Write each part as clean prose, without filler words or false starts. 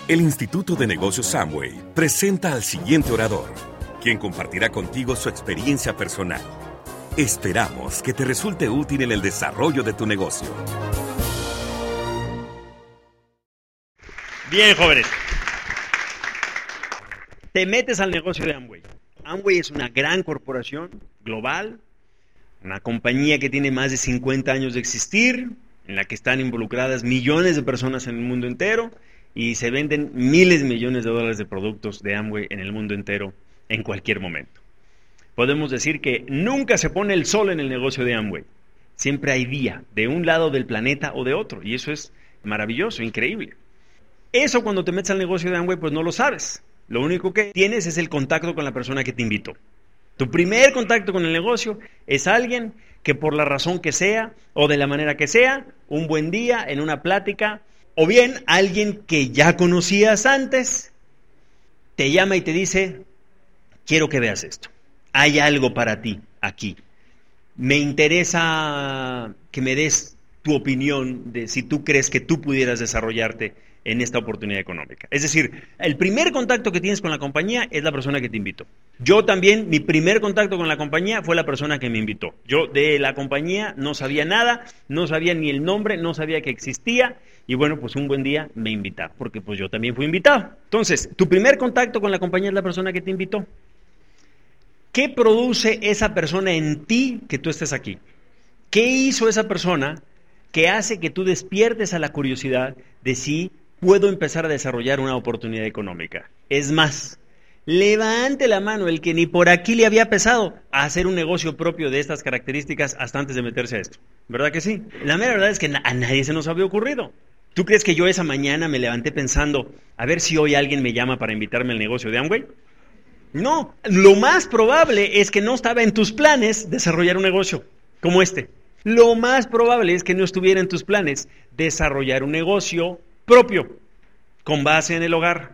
El Instituto de Negocios Amway presenta al siguiente orador, quien compartirá contigo su experiencia personal. Esperamos que te resulte útil en el desarrollo de tu negocio. Bien, jóvenes. Te metes al negocio de Amway. Amway es una gran corporación global, una compañía que tiene más de 50 años de existir, en la que están involucradas millones de personas en el mundo entero y se venden miles de millones de dólares de productos de Amway en el mundo entero en cualquier momento. Podemos decir que nunca se pone el sol en el negocio de Amway. Siempre hay día, de un lado del planeta o de otro, y eso es maravilloso, increíble. Eso cuando te metes al negocio de Amway, pues no lo sabes. Lo único que tienes es el contacto con la persona que te invitó. Tu primer contacto con el negocio es alguien que por la razón que sea o de la manera que sea, un buen día en una plática, o bien alguien que ya conocías antes, te llama y te dice, quiero que veas esto. Hay algo para ti aquí. Me interesa que me des tu opinión de si tú crees que tú pudieras desarrollarte en esta oportunidad económica. Es decir, el primer contacto que tienes con la compañía es la persona que te invitó. Yo también, mi primer contacto con la compañía fue la persona que me invitó. Yo de la compañía no sabía nada, no sabía ni el nombre, no sabía que existía, y bueno, pues un buen día me invitaron, porque pues yo también fui invitado. Entonces, tu primer contacto con la compañía es la persona que te invitó. ¿Qué produce esa persona en ti que tú estés aquí? ¿Qué hizo esa persona que hace que tú despiertes a la curiosidad de si puedo empezar a desarrollar una oportunidad económica? Es más, levante la mano el que ni por aquí le había pensado a hacer un negocio propio de estas características hasta antes de meterse a esto. ¿Verdad que sí? La mera verdad es que a nadie se nos había ocurrido. ¿Tú crees que yo esa mañana me levanté pensando, a ver si hoy alguien me llama para invitarme al negocio de Amway? No, lo más probable es que no estaba en tus planes desarrollar un negocio como este. Lo más probable es que no estuviera en tus planes desarrollar un negocio propio, con base en el hogar.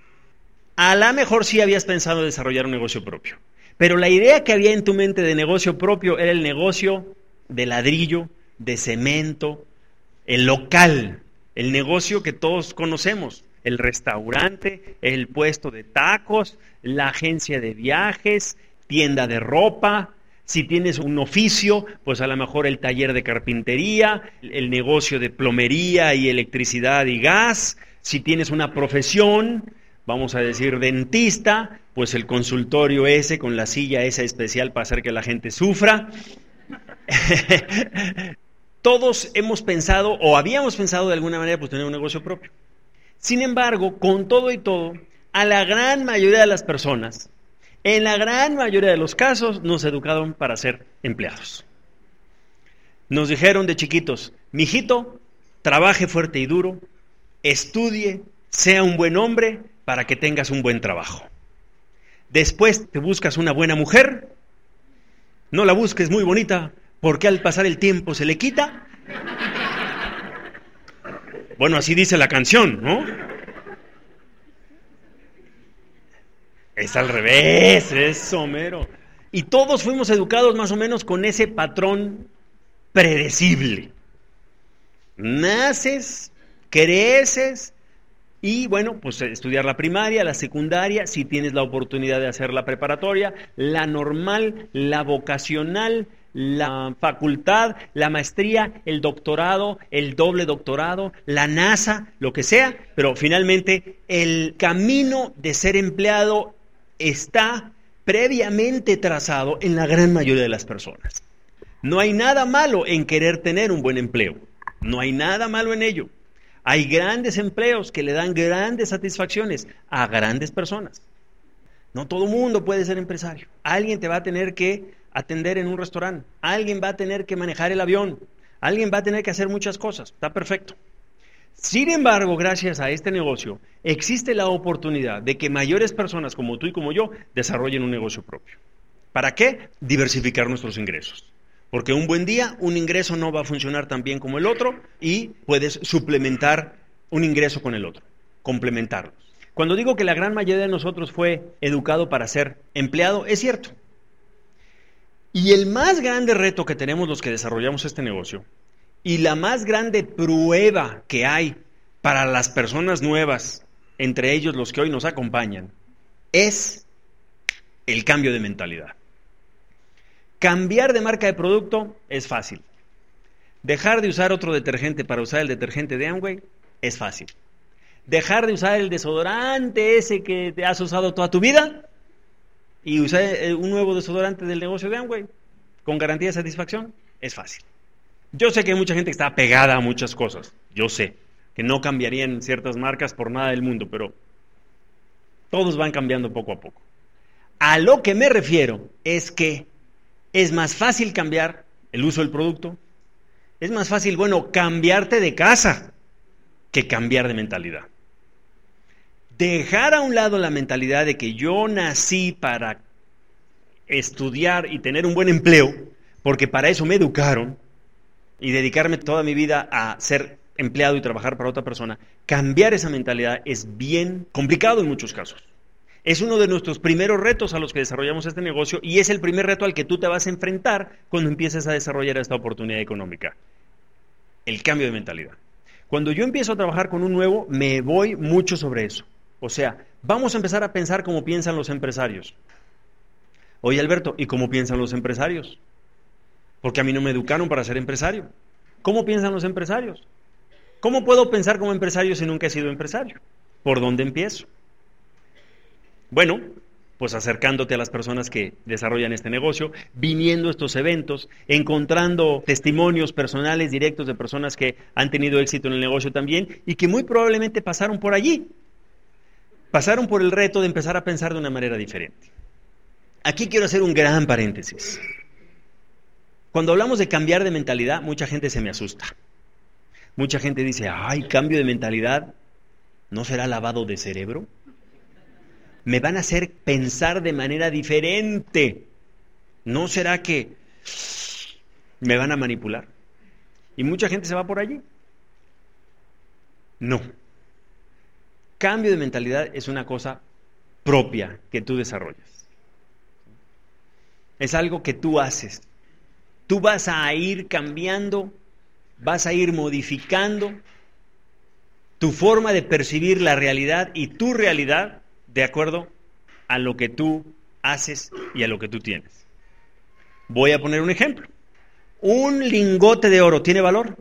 A lo mejor sí habías pensado desarrollar un negocio propio, pero la idea que había en tu mente de negocio propio era el negocio de ladrillo, de cemento, el local, el negocio que todos conocemos. El restaurante, el puesto de tacos, la agencia de viajes, tienda de ropa. Si tienes un oficio, pues a lo mejor el taller de carpintería, el negocio de plomería y electricidad y gas. Si tienes una profesión, vamos a decir dentista, pues el consultorio ese con la silla esa especial para hacer que la gente sufra. Todos hemos pensado o habíamos pensado de alguna manera pues tener un negocio propio. Sin embargo, con todo y todo, a la gran mayoría de las personas, en la gran mayoría de los casos, nos educaron para ser empleados. Nos dijeron de chiquitos, mijito, trabaje fuerte y duro, estudie, sea un buen hombre para que tengas un buen trabajo. Después te buscas una buena mujer, no la busques muy bonita, porque al pasar el tiempo se le quita. Bueno, así dice la canción, ¿no? Es al revés, es Homero. Y todos fuimos educados más o menos con ese patrón predecible. Naces, creces y bueno, pues estudiar la primaria, la secundaria, si tienes la oportunidad de hacer la preparatoria, la normal, la vocacional, la facultad, la maestría, el doctorado, el doble doctorado, la NASA, lo que sea, pero finalmente el camino de ser empleado está previamente trazado en la gran mayoría de las personas. No hay nada malo en querer tener un buen empleo, no hay nada malo en ello. Hay grandes empleos que le dan grandes satisfacciones a grandes personas. No todo mundo puede ser empresario. Alguien te va a tener que atender en un restaurante, alguien va a tener que manejar el avión, alguien va a tener que hacer muchas cosas, está perfecto. Sin embargo, gracias a este negocio, existe la oportunidad de que mayores personas como tú y como yo desarrollen un negocio propio. ¿Para qué? Diversificar nuestros ingresos. Porque un buen día, un ingreso no va a funcionar tan bien como el otro y puedes suplementar un ingreso con el otro, complementarlos. Cuando digo que la gran mayoría de nosotros fue educado para ser empleado, es cierto. Y el más grande reto que tenemos los que desarrollamos este negocio y la más grande prueba que hay para las personas nuevas entre ellos los que hoy nos acompañan, es el cambio de mentalidad. Cambiar de marca de producto es fácil. Dejar de usar otro detergente para usar el detergente de Amway es fácil. Dejar de usar el desodorante ese que te has usado toda tu vida y usar un nuevo desodorante del negocio de Amway con garantía de satisfacción es fácil. Yo sé que hay mucha gente que está pegada a muchas cosas. Yo sé que no cambiarían ciertas marcas por nada del mundo, pero todos van cambiando poco a poco. A lo que me refiero es que es más fácil cambiar el uso del producto. Es más fácil, cambiarte de casa que cambiar de mentalidad. Dejar a un lado la mentalidad de que yo nací para estudiar y tener un buen empleo, porque para eso me educaron, y dedicarme toda mi vida a ser empleado y trabajar para otra persona, cambiar esa mentalidad es bien complicado en muchos casos. Es uno de nuestros primeros retos a los que desarrollamos este negocio y es el primer reto al que tú te vas a enfrentar cuando empieces a desarrollar esta oportunidad económica. El cambio de mentalidad. Cuando yo empiezo a trabajar con un nuevo, me voy mucho sobre eso. O sea, vamos a empezar a pensar como piensan los empresarios. Oye, Alberto, ¿y cómo piensan los empresarios? Porque a mí no me educaron para ser empresario. ¿Cómo piensan los empresarios? ¿Cómo puedo pensar como empresario si nunca he sido empresario? ¿Por dónde empiezo? Bueno, pues acercándote a las personas que desarrollan este negocio, viniendo a estos eventos, encontrando testimonios personales directos de personas que han tenido éxito en el negocio también y que muy probablemente pasaron por allí. Pasaron por el reto de empezar a pensar de una manera diferente. Aquí quiero hacer un gran paréntesis. Cuando hablamos de cambiar de mentalidad, mucha gente se me asusta. Mucha gente dice, ay, cambio de mentalidad, ¿no será lavado de cerebro? Me van a hacer pensar de manera diferente. ¿No será que me van a manipular? Y mucha gente se va por allí. No. Cambio de mentalidad es una cosa propia que tú desarrollas. Es algo que tú haces. Tú vas a ir cambiando, vas a ir modificando tu forma de percibir la realidad y tu realidad de acuerdo a lo que tú haces y a lo que tú tienes. Voy a poner un ejemplo. ¿Un lingote de oro tiene valor?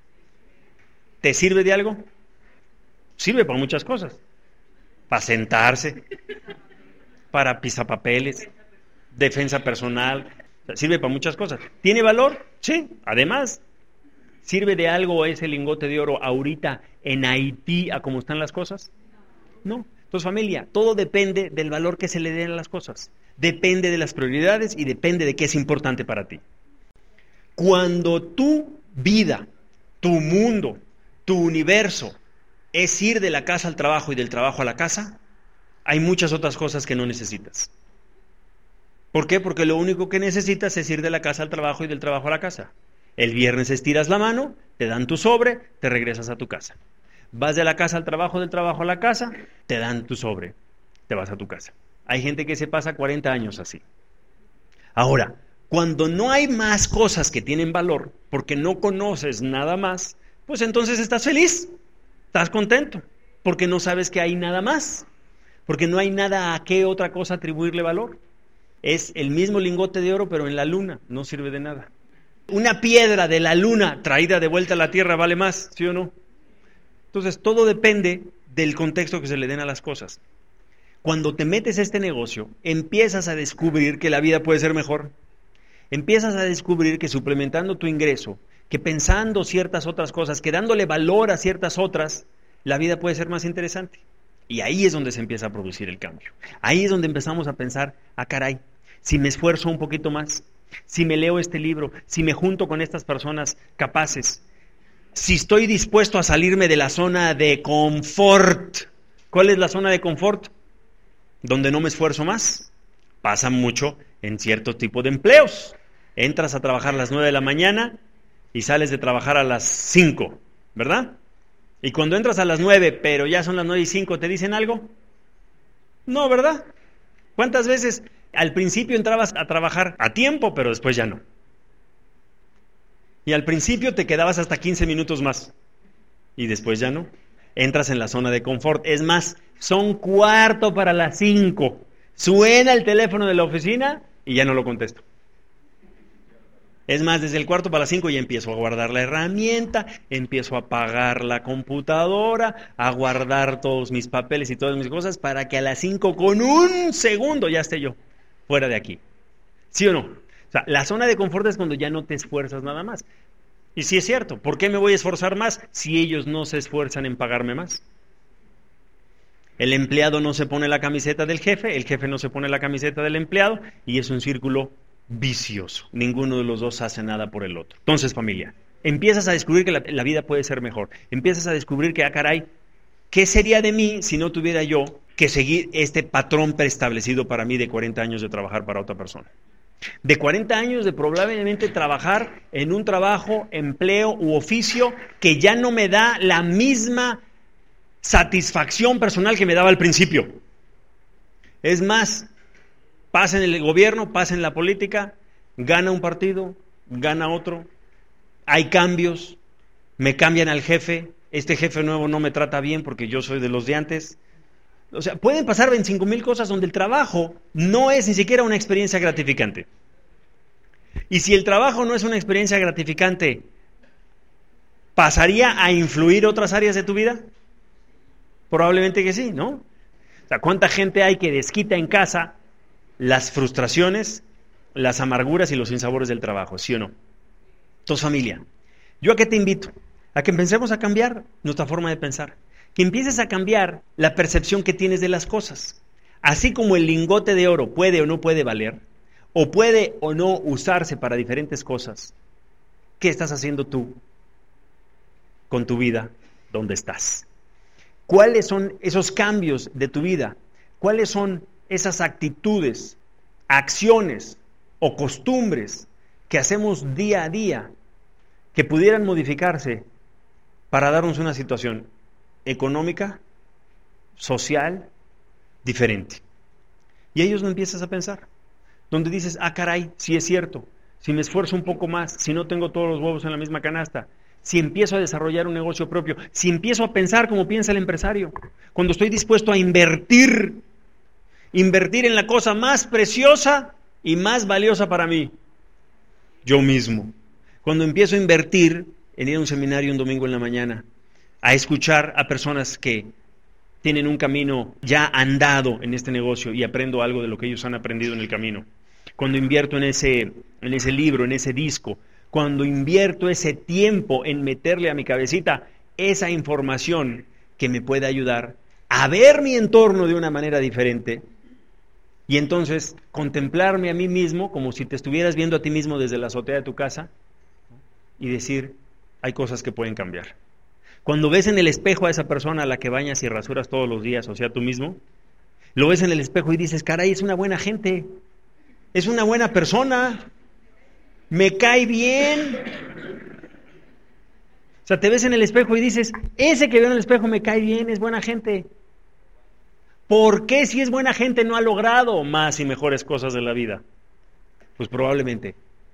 ¿Te sirve de algo? Sirve para muchas cosas. Para sentarse, para pisapapeles, defensa personal, sirve para muchas cosas. ¿Tiene valor? Sí. Además, ¿sirve de algo ese lingote de oro ahorita en Haití a cómo están las cosas? No. Entonces, familia, todo depende del valor que se le den a las cosas. Depende de las prioridades y depende de qué es importante para ti. Cuando tu vida, tu mundo, tu universo es ir de la casa al trabajo y del trabajo a la casa, hay muchas otras cosas que no necesitas. ¿Por qué? Porque lo único que necesitas es ir de la casa al trabajo y del trabajo a la casa. El viernes estiras la mano, te dan tu sobre, te regresas a tu casa. Vas de la casa al trabajo, del trabajo a la casa, te dan tu sobre, te vas a tu casa. Hay gente que se pasa 40 años así. Ahora, cuando no hay más cosas que tienen valor, porque no conoces nada más, pues entonces estás feliz, estás contento, porque no sabes que hay nada más, porque no hay nada a qué otra cosa atribuirle valor. Es el mismo lingote de oro, pero en la luna, no sirve de nada. Una piedra de la luna traída de vuelta a la tierra vale más, ¿sí o no? Entonces, todo depende del contexto que se le den a las cosas. Cuando te metes a este negocio, empiezas a descubrir que la vida puede ser mejor. Empiezas a descubrir que suplementando tu ingreso, que pensando ciertas otras cosas, que dándole valor a ciertas otras, la vida puede ser más interesante. Y ahí es donde se empieza a producir el cambio. Ahí es donde empezamos a pensar, caray, si me esfuerzo un poquito más, si me leo este libro, si me junto con estas personas capaces, si estoy dispuesto a salirme de la zona de confort. ¿Cuál es la zona de confort? Donde no me esfuerzo más. Pasa mucho en cierto tipo de empleos. Entras a trabajar a las 9 de la mañana y sales de trabajar a las 5, ¿verdad? Y cuando entras a las 9, pero ya son las 9:05, ¿te dicen algo? No, ¿verdad? ¿Cuántas veces al principio entrabas a trabajar a tiempo, pero después ya no? Y al principio te quedabas hasta 15 minutos más y después ya no. Entras en la zona de confort. Es más, Son 4:45. Suena el teléfono de la oficina y ya no lo contesto. Es más, desde el 4:45 ya empiezo a guardar la herramienta, empiezo a apagar la computadora, a guardar todos mis papeles y todas mis cosas para que a las 5 con 1 segundo ya esté yo fuera de aquí. ¿Sí o no? O sea, la zona de confort es cuando ya no te esfuerzas nada más. Y sí es cierto, ¿por qué me voy a esforzar más si ellos no se esfuerzan en pagarme más? El empleado no se pone la camiseta del jefe, el jefe no se pone la camiseta del empleado y es un círculo vicioso. Ninguno de los dos hace nada por el otro. Entonces, familia, empiezas a descubrir que la vida puede ser mejor. Empiezas a descubrir que, caray, ¿qué sería de mí si no tuviera yo que seguir este patrón preestablecido para mí de 40 años de trabajar para otra persona? De 40 años de probablemente trabajar en un trabajo, empleo u oficio que ya no me da la misma satisfacción personal que me daba al principio. Es más, pasa en el gobierno, pasa en la política, gana un partido, gana otro, hay cambios, me cambian al jefe, este jefe nuevo no me trata bien porque yo soy de los de antes. O sea, pueden pasar 25,000 cosas donde el trabajo no es ni siquiera una experiencia gratificante. Y si el trabajo no es una experiencia gratificante, ¿pasaría a influir otras áreas de tu vida? Probablemente que sí, ¿no? O sea, ¿cuánta gente hay que desquita en casa las frustraciones, las amarguras y los sinsabores del trabajo, ¿sí o no? Entonces, familia, ¿yo a qué te invito? A que empecemos a cambiar nuestra forma de pensar. Que empieces a cambiar la percepción que tienes de las cosas. Así como el lingote de oro puede o no puede valer, o puede o no usarse para diferentes cosas, ¿qué estás haciendo tú con tu vida donde estás? ¿Cuáles son esos cambios de tu vida? ¿Cuáles son esas actitudes, acciones o costumbres que hacemos día a día que pudieran modificarse para darnos una situación económica, social, diferente? Y ahí es donde empiezas a pensar, donde dices, caray, sí es cierto, si me esfuerzo un poco más, si no tengo todos los huevos en la misma canasta, si empiezo a desarrollar un negocio propio, si empiezo a pensar como piensa el empresario, cuando estoy dispuesto a invertir en la cosa más preciosa y más valiosa para mí, yo mismo. Cuando empiezo a invertir en ir a un seminario un domingo en la mañana, a escuchar a personas que tienen un camino ya andado en este negocio y aprendo algo de lo que ellos han aprendido en el camino. Cuando invierto en ese libro, en ese disco, cuando invierto ese tiempo en meterle a mi cabecita esa información que me puede ayudar a ver mi entorno de una manera diferente y entonces contemplarme a mí mismo como si te estuvieras viendo a ti mismo desde la azotea de tu casa y decir, hay cosas que pueden cambiar. Cuando ves en el espejo a esa persona a la que bañas y rasuras todos los días, o sea, tú mismo, lo ves en el espejo y dices, caray, es una buena gente, es una buena persona, me cae bien. O sea, te ves en el espejo y dices, ese que veo en el espejo me cae bien, es buena gente. ¿Por qué si es buena gente no ha logrado más y mejores cosas de la vida? Pues probablemente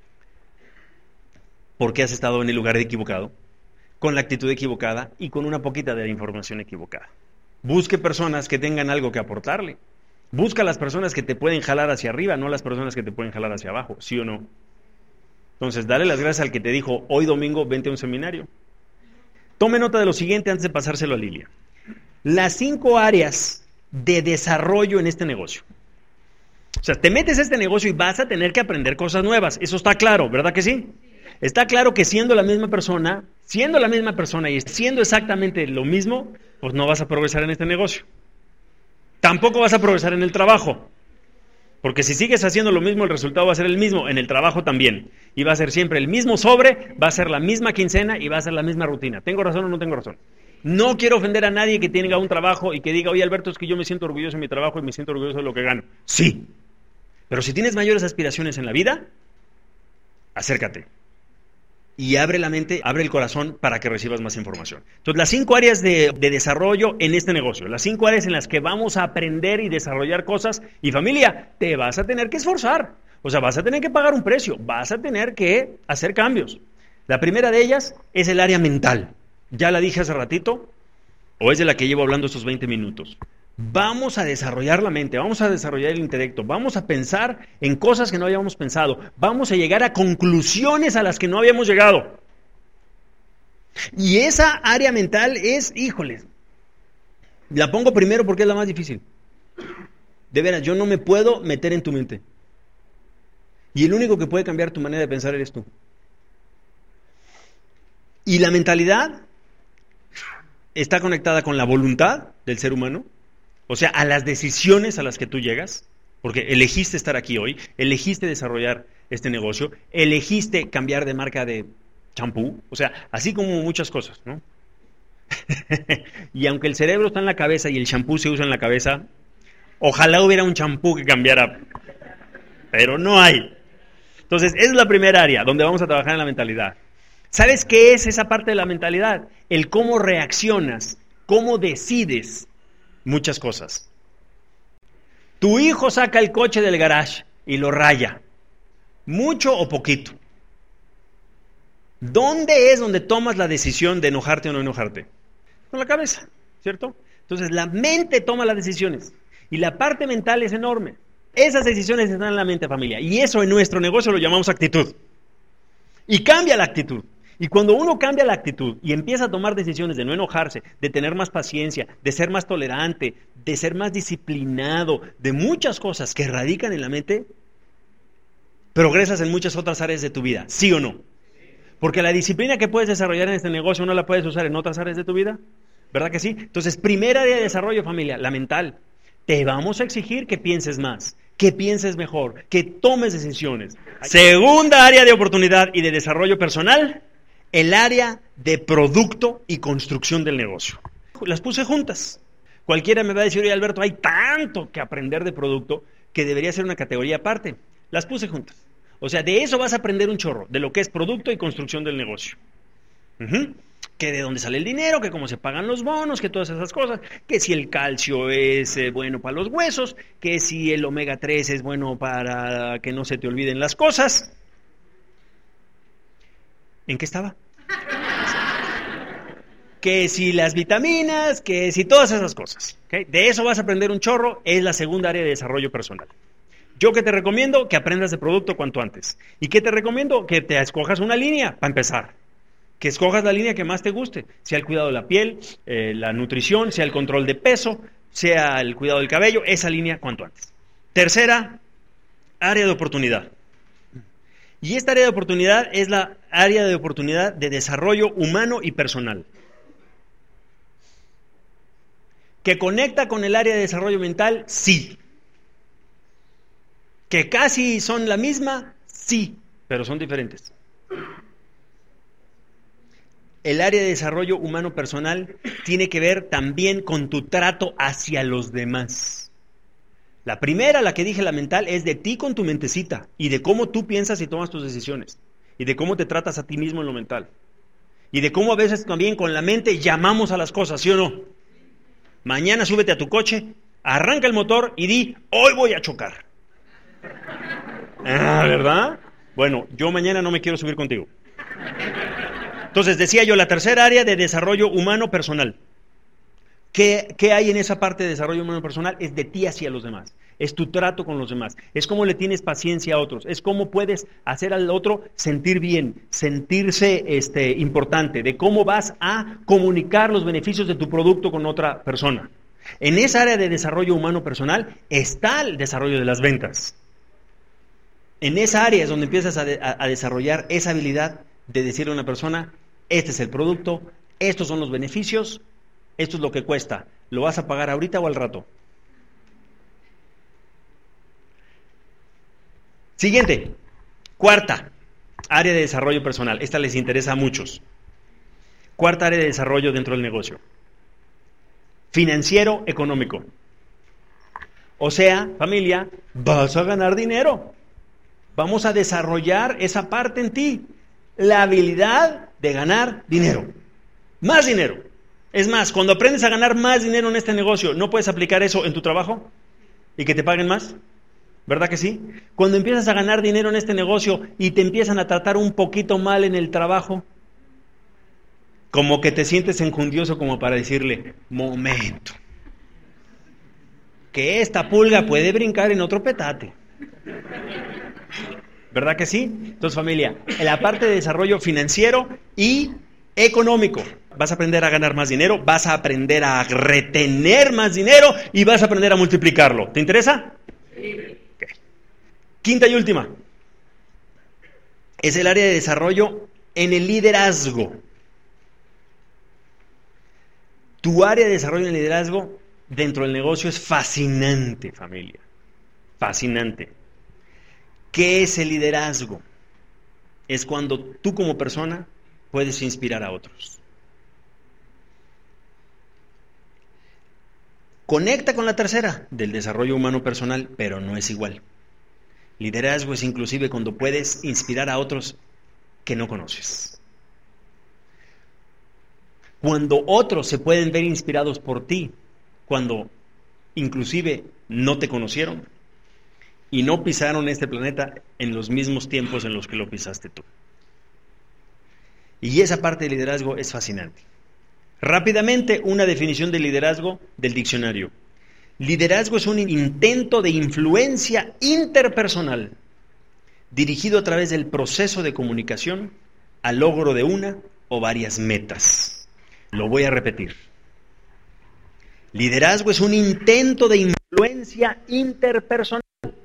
porque has estado en el lugar equivocado, con la actitud equivocada y con una poquita de la información equivocada. Busque personas que tengan algo que aportarle. Busca las personas que te pueden jalar hacia arriba, no las personas que te pueden jalar hacia abajo, ¿sí o no? Entonces, dale las gracias al que te dijo, hoy domingo, vente a un seminario. Tome nota de lo siguiente antes de pasárselo a Lilia. Las 5 áreas de desarrollo en este negocio. O sea, te metes a este negocio y vas a tener que aprender cosas nuevas. Eso está claro, ¿verdad que sí? Está claro que siendo la misma persona y siendo exactamente lo mismo, pues no vas a progresar en este negocio. Tampoco vas a progresar en el trabajo. Porque si sigues haciendo lo mismo, el resultado va a ser el mismo, en el trabajo también. Y va a ser siempre el mismo sobre, va a ser la misma quincena y va a ser la misma rutina. ¿Tengo razón o no tengo razón? No quiero ofender a nadie que tenga un trabajo y que diga, oye Alberto, es que yo me siento orgulloso de mi trabajo y me siento orgulloso de lo que gano. Sí, pero si tienes mayores aspiraciones en la vida, acércate. Y abre la mente, abre el corazón para que recibas más información. Entonces, las 5 áreas de desarrollo en este negocio, las 5 áreas en las que vamos a aprender y desarrollar cosas. Y familia, te vas a tener que esforzar. O sea, vas a tener que pagar un precio, vas a tener que hacer cambios. La primera de ellas es el área mental. Ya la dije hace ratito, o es de la que llevo hablando estos 20 minutos. Vamos a desarrollar la mente, vamos a desarrollar el intelecto, vamos a pensar en cosas que no habíamos pensado, vamos a llegar a conclusiones a las que no habíamos llegado. Y esa área mental es, híjoles, la pongo primero porque es la más difícil. De veras, yo no me puedo meter en tu mente. Y el único que puede cambiar tu manera de pensar eres tú. Y la mentalidad está conectada con la voluntad del ser humano, o sea, a las decisiones a las que tú llegas, porque elegiste estar aquí hoy, elegiste desarrollar este negocio, elegiste cambiar de marca de champú, o sea, así como muchas cosas, ¿no? Y aunque el cerebro está en la cabeza y el champú se usa en la cabeza, ojalá hubiera un champú que cambiara, pero no hay. Entonces, esa es la primera área donde vamos a trabajar en la mentalidad. ¿Sabes qué es esa parte de la mentalidad? El cómo reaccionas, cómo decides muchas cosas. Tu hijo saca el coche del garage y lo raya, mucho o poquito. ¿Dónde es donde tomas la decisión de enojarte o no enojarte? Con la cabeza, ¿cierto? Entonces la mente toma las decisiones y la parte mental es enorme. Esas decisiones están en la mente, familia, y eso en nuestro negocio lo llamamos actitud. Y cambia la actitud. Y cuando uno cambia la actitud y empieza a tomar decisiones de no enojarse, de tener más paciencia, de ser más tolerante, de ser más disciplinado, de muchas cosas que radican en la mente, progresas en muchas otras áreas de tu vida, ¿sí o no? Porque la disciplina que puedes desarrollar en este negocio no la puedes usar en otras áreas de tu vida, ¿verdad que sí? Entonces, primera área de desarrollo, familia, la mental. Te vamos a exigir que pienses más, que pienses mejor, que tomes decisiones. Segunda área de oportunidad y de desarrollo personal, el área de producto y construcción del negocio. Las puse juntas. Cualquiera me va a decir, oye Alberto, hay tanto que aprender de producto que debería ser una categoría aparte. Las puse juntas. O sea, de eso vas a aprender un chorro, de lo que es producto y construcción del negocio. Que de dónde sale el dinero, que cómo se pagan los bonos, que todas esas cosas, que si el calcio es bueno para los huesos, que si el omega 3 es bueno para que no se te olviden las cosas. ¿En qué estaba? Que si las vitaminas, que si todas esas cosas. ¿Okay? De eso vas a aprender un chorro, es la segunda área de desarrollo personal. Yo que te recomiendo que aprendas de producto cuanto antes. ¿Y qué te recomiendo? Que te escojas una línea para empezar. Que escojas la línea que más te guste, sea el cuidado de la piel, la nutrición, sea el control de peso, sea el cuidado del cabello, esa línea cuanto antes. Tercera, área de oportunidad. Y esta área de oportunidad es la área de oportunidad de desarrollo humano y personal. ¿Que conecta con el área de desarrollo mental? Sí. ¿Que casi son la misma? Sí, pero son diferentes. El área de desarrollo humano personal tiene que ver también con tu trato hacia los demás. La primera, la que dije, la mental, es de ti con tu mentecita y de cómo tú piensas y tomas tus decisiones y de cómo te tratas a ti mismo en lo mental y de cómo a veces también con la mente llamamos a las cosas, ¿sí o no? Mañana súbete a tu coche, arranca el motor y di, hoy voy a chocar. ¿Verdad? Bueno, yo mañana no me quiero subir contigo. Entonces, decía yo, la tercera área de desarrollo humano personal. ¿Qué hay en esa parte de desarrollo humano personal? Es de ti hacia los demás. Es tu trato con los demás. Es cómo le tienes paciencia a otros. Es cómo puedes hacer al otro sentir bien, sentirse importante. De cómo vas a comunicar los beneficios de tu producto con otra persona. En esa área de desarrollo humano personal está el desarrollo de las ventas. En esa área es donde empiezas a desarrollar esa habilidad de decirle a una persona, este es el producto, estos son los beneficios, esto es lo que cuesta, ¿lo vas a pagar ahorita o al rato? Siguiente, cuarta área de desarrollo personal, esta les interesa a muchos. Cuarta área de desarrollo dentro del negocio, financiero económico. O sea, familia, vas a ganar dinero. Vamos a desarrollar esa parte en ti, la habilidad de ganar dinero, más dinero. Es más, cuando aprendes a ganar más dinero en este negocio, ¿no puedes aplicar eso en tu trabajo y que te paguen más? ¿Verdad que sí? Cuando empiezas a ganar dinero en este negocio y te empiezan a tratar un poquito mal en el trabajo, como que te sientes enjundioso como para decirle, momento, que esta pulga puede brincar en otro petate. ¿Verdad que sí? Entonces, familia, en la parte de desarrollo financiero y económico, vas a aprender a ganar más dinero, vas a aprender a retener más dinero y vas a aprender a multiplicarlo. ¿Te interesa? Sí. Okay. Quinta y última. Es el área de desarrollo en el liderazgo. Tu área de desarrollo en el liderazgo dentro del negocio es fascinante, familia. Fascinante. ¿Qué es el liderazgo? Es cuando tú como persona puedes inspirar a otros. Conecta con la tercera, del desarrollo humano personal, pero no es igual. Liderazgo es inclusive cuando puedes inspirar a otros que no conoces. Cuando otros se pueden ver inspirados por ti, cuando inclusive no te conocieron y no pisaron este planeta en los mismos tiempos en los que lo pisaste tú. Y esa parte del liderazgo es fascinante. Rápidamente, una definición de liderazgo del diccionario. Liderazgo es un intento de influencia interpersonal dirigido a través del proceso de comunicación al logro de una o varias metas. Lo voy a repetir. Liderazgo es un intento de influencia interpersonal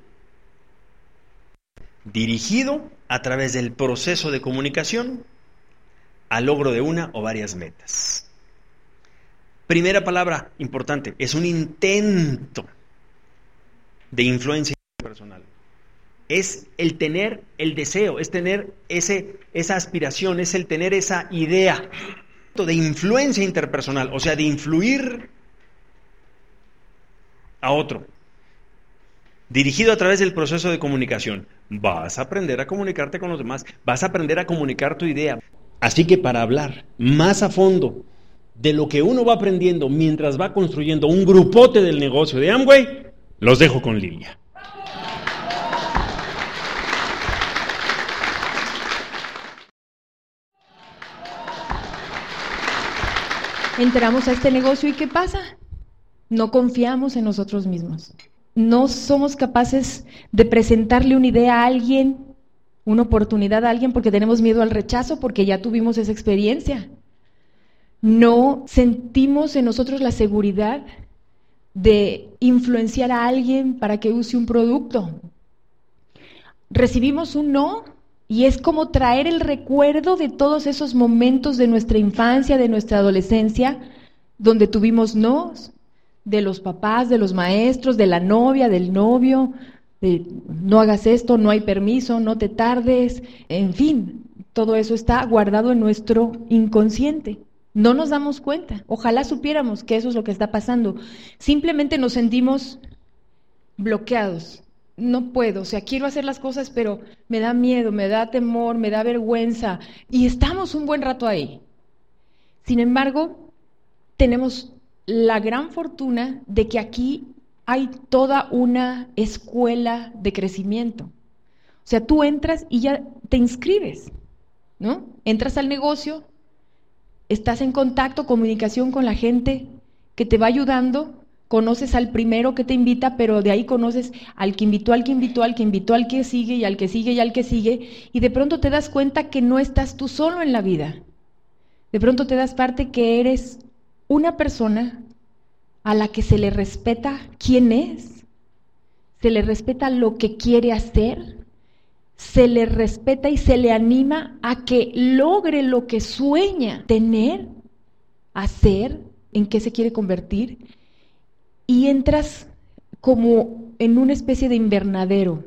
dirigido a través del proceso de comunicación al logro de una o varias metas. Primera palabra importante, es un intento de influencia personal. Es el tener el deseo, es tener esa aspiración, es el tener esa idea de influencia interpersonal, o sea, de influir a otro. Dirigido a través del proceso de comunicación. Vas a aprender a comunicarte con los demás, vas a aprender a comunicar tu idea. Así que para hablar más a fondo de lo que uno va aprendiendo mientras va construyendo un grupote del negocio de Amway, los dejo con Lilia. Entramos a este negocio y ¿qué pasa? No confiamos en nosotros mismos. No somos capaces de presentarle una idea a alguien, una oportunidad a alguien porque tenemos miedo al rechazo, porque ya tuvimos esa experiencia. No sentimos en nosotros la seguridad de influenciar a alguien para que use un producto. Recibimos un no y es como traer el recuerdo de todos esos momentos de nuestra infancia, de nuestra adolescencia, donde tuvimos nos, de los papás, de los maestros, de la novia, del novio, de no hagas esto, no hay permiso, no te tardes, en fin, todo eso está guardado en nuestro inconsciente. No nos damos cuenta, ojalá supiéramos que eso es lo que está pasando. Simplemente nos sentimos bloqueados. No puedo, o sea, quiero hacer las cosas, pero me da miedo, me da temor, me da vergüenza, y estamos un buen rato ahí. Sin embargo, tenemos la gran fortuna de que aquí hay toda una escuela de crecimiento. O sea, tú entras y ya te inscribes, ¿no? Entras al negocio, estás en contacto, comunicación con la gente que te va ayudando, conoces al primero que te invita, pero de ahí conoces al que invitó, al que invitó, al que invitó, al que sigue y al que sigue y al que sigue, y de pronto te das cuenta que no estás tú solo en la vida. De pronto te das parte que eres una persona a la que se le respeta quién es, se le respeta lo que quiere hacer, se le respeta y se le anima a que logre lo que sueña tener, hacer, en qué se quiere convertir, y entras como en una especie de invernadero.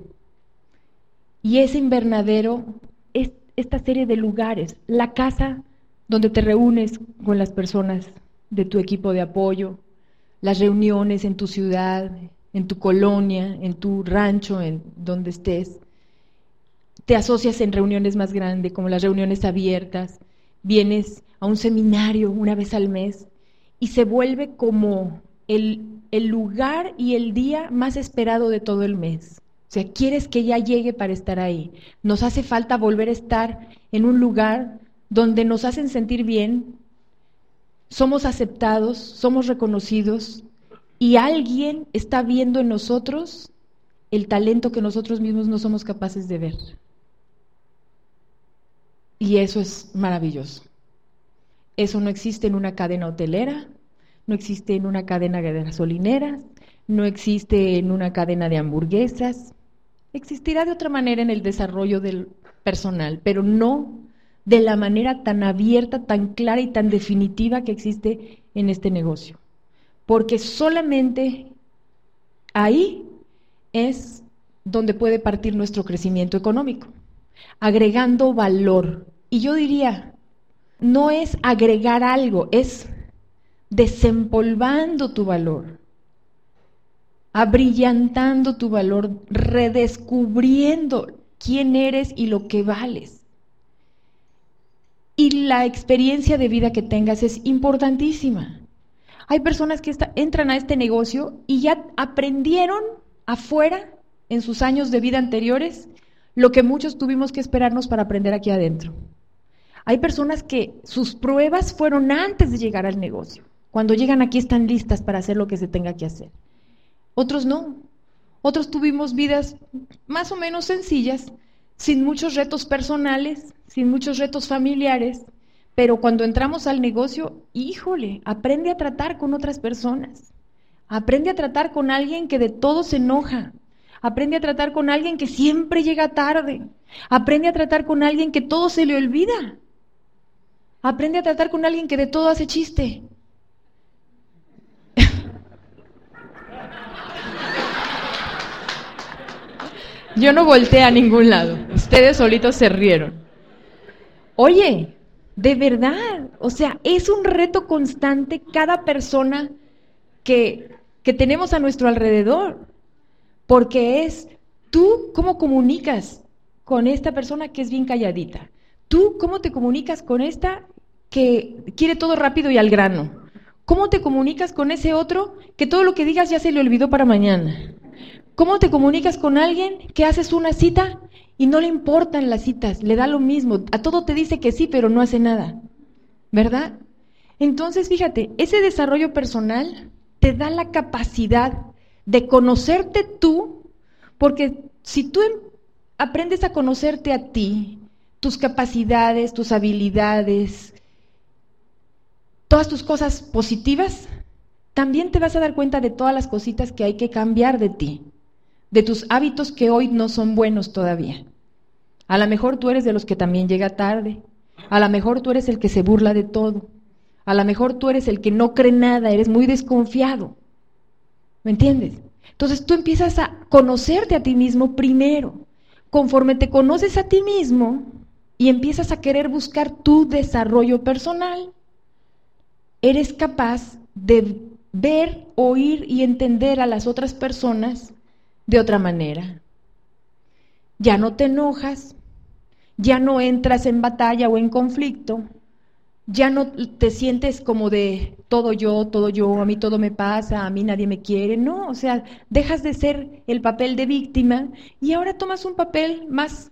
Y ese invernadero es esta serie de lugares, la casa donde te reúnes con las personas de tu equipo de apoyo, las reuniones en tu ciudad, en tu colonia, en tu rancho, en donde estés. Te asocias en reuniones más grandes, como las reuniones abiertas, vienes a un seminario una vez al mes y se vuelve como el lugar y el día más esperado de todo el mes. O sea, quieres que ya llegue para estar ahí. Nos hace falta volver a estar en un lugar donde nos hacen sentir bien, somos aceptados, somos reconocidos, y alguien está viendo en nosotros el talento que nosotros mismos no somos capaces de ver. Y eso es maravilloso. Eso no existe en una cadena hotelera, no existe en una cadena de gasolineras, no existe en una cadena de hamburguesas. Existirá de otra manera en el desarrollo del personal, pero no de la manera tan abierta, tan clara y tan definitiva que existe en este negocio. Porque solamente ahí es donde puede partir nuestro crecimiento económico, agregando valor. Y yo diría, no es agregar algo, es desempolvando tu valor, abrillantando tu valor, redescubriendo quién eres y lo que vales. Y la experiencia de vida que tengas es importantísima. Hay personas que entran a este negocio y ya aprendieron afuera, en sus años de vida anteriores, lo que muchos tuvimos que esperarnos para aprender aquí adentro. Hay personas que sus pruebas fueron antes de llegar al negocio. Cuando llegan aquí están listas para hacer lo que se tenga que hacer. Otros no. Otros tuvimos vidas más o menos sencillas, sin muchos retos personales, sin muchos retos familiares, pero cuando entramos al negocio, híjole, aprende a tratar con otras personas. Aprende a tratar con alguien que de todo se enoja. Aprende a tratar con alguien que siempre llega tarde. Aprende a tratar con alguien que todo se le olvida. Aprende a tratar con alguien que de todo hace chiste. Yo no volteé a ningún lado. Ustedes solitos se rieron. Oye, de verdad, o sea, es un reto constante cada persona que tenemos a nuestro alrededor. Porque es tú cómo comunicas con esta persona que es bien calladita. Tú cómo te comunicas con esta que quiere todo rápido y al grano. ¿Cómo te comunicas con ese otro que todo lo que digas ya se le olvidó para mañana? ¿Cómo te comunicas con alguien que haces una cita y no le importan las citas, le da lo mismo, a todo te dice que sí, pero no hace nada? ¿Verdad? Entonces, fíjate, ese desarrollo personal te da la capacidad de conocerte tú, porque si tú aprendes a conocerte a ti, tus capacidades, tus habilidades, todas tus cosas positivas, también te vas a dar cuenta de todas las cositas que hay que cambiar de ti, de tus hábitos que hoy no son buenos todavía. A lo mejor tú eres de los que también llega tarde, a lo mejor tú eres el que se burla de todo, a lo mejor tú eres el que no cree nada, eres muy desconfiado. ¿Me entiendes? Entonces tú empiezas a conocerte a ti mismo primero. Conforme te conoces a ti mismo y empiezas a querer buscar tu desarrollo personal, eres capaz de ver, oír y entender a las otras personas de otra manera. Ya no te enojas, ya no entras en batalla o en conflicto, ya no te sientes como de todo yo, a mí todo me pasa, a mí nadie me quiere. No, o sea, dejas de ser el papel de víctima y ahora tomas un papel más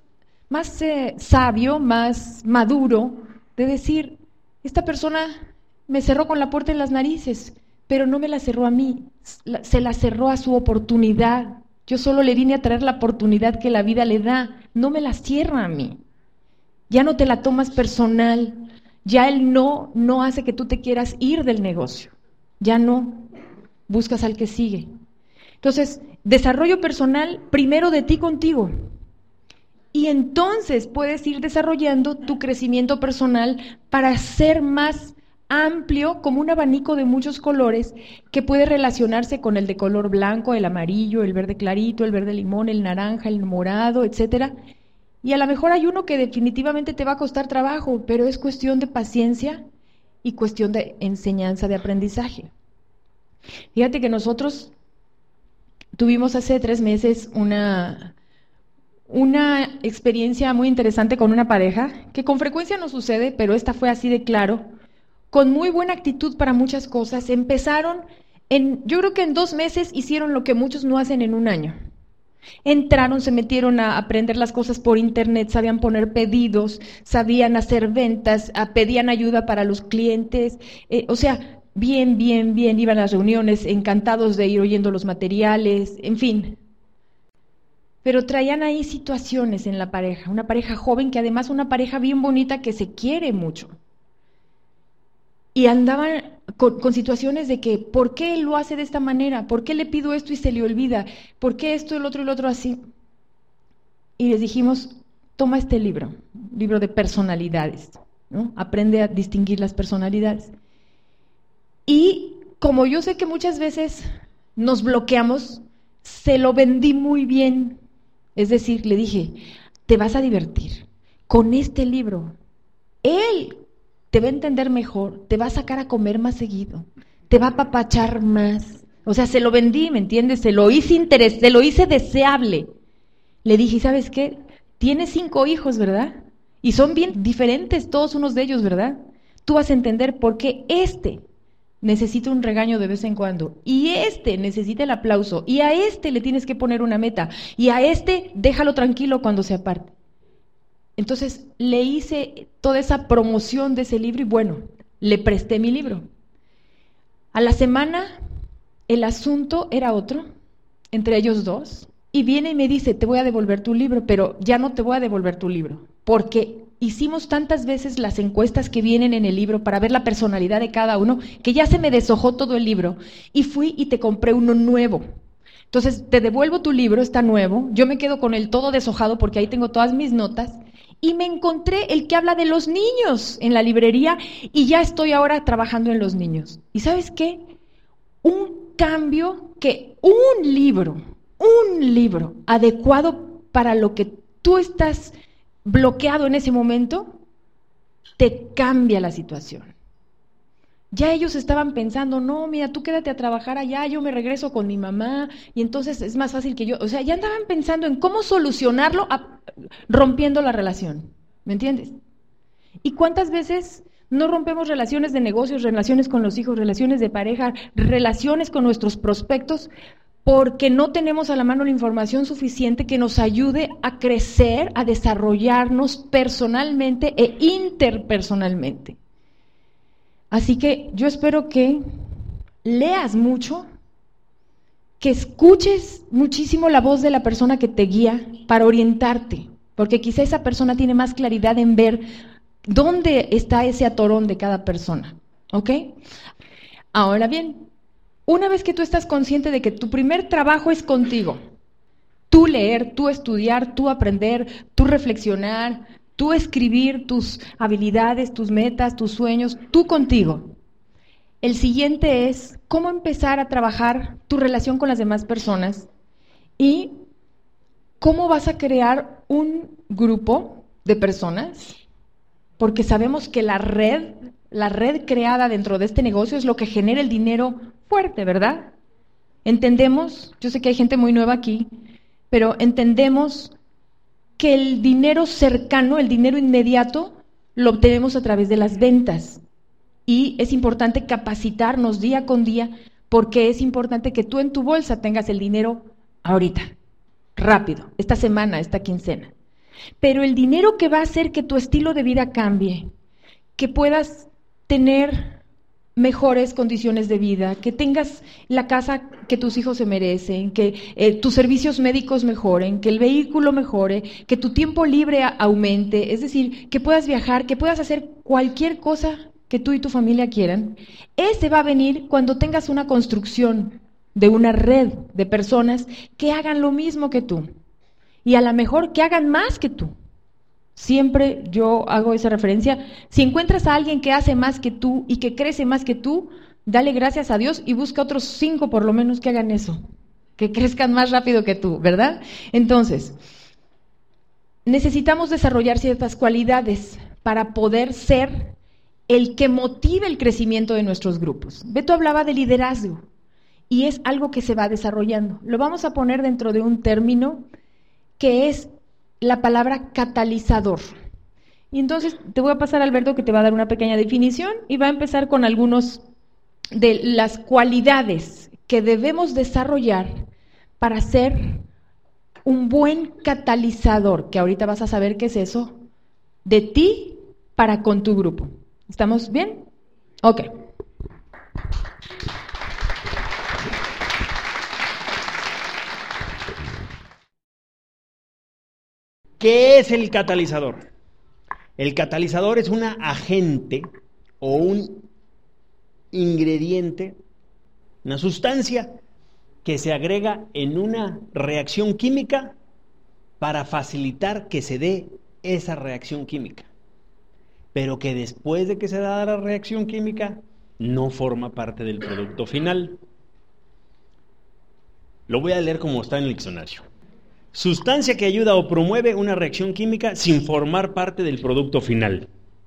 sabio, más maduro, de decir, esta persona me cerró con la puerta en las narices, pero no me la cerró a mí, se la cerró a su oportunidad. Yo solo le vine a traer la oportunidad que la vida le da, no me la cierra a mí. Ya no te la tomas personal. Ya el no hace que tú te quieras ir del negocio. Ya no. Buscas al que sigue. Entonces, desarrollo personal primero de ti contigo. Y entonces puedes ir desarrollando tu crecimiento personal para ser más amplio, como un abanico de muchos colores que puede relacionarse con el de color blanco, el amarillo, el verde clarito, el verde limón, el naranja, el morado, etcétera. Y a lo mejor hay uno que definitivamente te va a costar trabajo, pero es cuestión de paciencia y cuestión de enseñanza, de aprendizaje. Fíjate que nosotros tuvimos hace 3 meses una experiencia muy interesante con una pareja, que con frecuencia no sucede, pero esta fue así de claro, con muy buena actitud para muchas cosas. Empezaron, yo creo que en 2 meses hicieron lo que muchos no hacen en un año. Entraron, se metieron a aprender las cosas por internet, sabían poner pedidos, sabían hacer ventas, pedían ayuda para los clientes, o sea, bien, iban a las reuniones, encantados de ir oyendo los materiales, en fin. Pero traían ahí situaciones en la pareja, una pareja joven que además una pareja bien bonita que se quiere mucho. Y andaban con situaciones de que, ¿por qué él lo hace de esta manera? ¿Por qué le pido esto y se le olvida? ¿Por qué esto, el otro así? Y les dijimos, toma este libro de personalidades, ¿no? Aprende a distinguir las personalidades. Y como yo sé que muchas veces nos bloqueamos, se lo vendí muy bien. Es decir, le dije, te vas a divertir con este libro. Él te va a entender mejor, te va a sacar a comer más seguido, te va a apapachar más. O sea, se lo vendí, ¿me entiendes? Se lo hice deseable. Le dije, ¿sabes qué? Tienes 5 hijos, ¿verdad? Y son bien diferentes todos unos de ellos, ¿verdad? Tú vas a entender por qué este necesita un regaño de vez en cuando, y este necesita el aplauso, y a este le tienes que poner una meta, y a este déjalo tranquilo cuando se aparte. Entonces le hice toda esa promoción de ese libro y bueno, le presté mi libro. A la semana el asunto era otro, entre ellos dos, y viene y me dice, te voy a devolver tu libro, pero ya no te voy a devolver tu libro, porque hicimos tantas veces las encuestas que vienen en el libro para ver la personalidad de cada uno, que ya se me deshojó todo el libro, y fui y te compré uno nuevo. Entonces te devuelvo tu libro, está nuevo, yo me quedo con el todo deshojado porque ahí tengo todas mis notas, y me encontré el que habla de los niños en la librería, y ya estoy ahora trabajando en los niños. ¿Y sabes qué? Un cambio que un libro adecuado para lo que tú estás bloqueado en ese momento, te cambia la situación. Ya ellos estaban pensando, no, mira, tú quédate a trabajar allá, yo me regreso con mi mamá, y entonces es más fácil que yo, o sea, ya andaban pensando en cómo solucionarlo rompiendo la relación, ¿me entiendes? ¿Y cuántas veces no rompemos relaciones de negocios, relaciones con los hijos, relaciones de pareja, relaciones con nuestros prospectos, porque no tenemos a la mano la información suficiente que nos ayude a crecer, a desarrollarnos personalmente e interpersonalmente? Así que yo espero que leas mucho, que escuches muchísimo la voz de la persona que te guía para orientarte, porque quizá esa persona tiene más claridad en ver dónde está ese atorón de cada persona, ¿ok? Ahora bien, una vez que tú estás consciente de que tu primer trabajo es contigo, tú leer, tú estudiar, tú aprender, tú reflexionar, tú escribir tus habilidades, tus metas, tus sueños, tú contigo. El siguiente es cómo empezar a trabajar tu relación con las demás personas y cómo vas a crear un grupo de personas, porque sabemos que la red creada dentro de este negocio es lo que genera el dinero fuerte, ¿verdad? Entendemos, yo sé que hay gente muy nueva aquí, pero entendemos que el dinero cercano, el dinero inmediato, lo obtenemos a través de las ventas. Y es importante capacitarnos día con día, porque es importante que tú en tu bolsa tengas el dinero ahorita, rápido, esta semana, esta quincena. Pero el dinero que va a hacer que tu estilo de vida cambie, que puedas tener mejores condiciones de vida, que tengas la casa que tus hijos se merecen, que tus servicios médicos mejoren, que el vehículo mejore, que tu tiempo libre aumente, es decir, que puedas viajar, que puedas hacer cualquier cosa que tú y tu familia quieran. Ese va a venir cuando tengas una construcción de una red de personas que hagan lo mismo que tú y a lo mejor que hagan más que tú. Siempre yo hago esa referencia. Si encuentras a alguien que hace más que tú y que crece más que tú, dale gracias a Dios y busca otros 5 por lo menos que hagan eso, que crezcan más rápido que tú, ¿verdad? Entonces, necesitamos desarrollar ciertas cualidades para poder ser el que motive el crecimiento de nuestros grupos. Beto hablaba de liderazgo y es algo que se va desarrollando. Lo vamos a poner dentro de un término que es la palabra catalizador. Y entonces te voy a pasar a Alberto, que te va a dar una pequeña definición y va a empezar con algunos de las cualidades que debemos desarrollar para ser un buen catalizador, que ahorita vas a saber qué es eso, de ti para con tu grupo. ¿Estamos bien? Ok. ¿Qué es el catalizador? El catalizador es un agente o un ingrediente, una sustancia que se agrega en una reacción química para facilitar que se dé esa reacción química, pero que después de que se da la reacción química no forma parte del producto final. Lo voy a leer como está en el diccionario. Sustancia que ayuda o promueve una reacción química sin formar parte del producto final.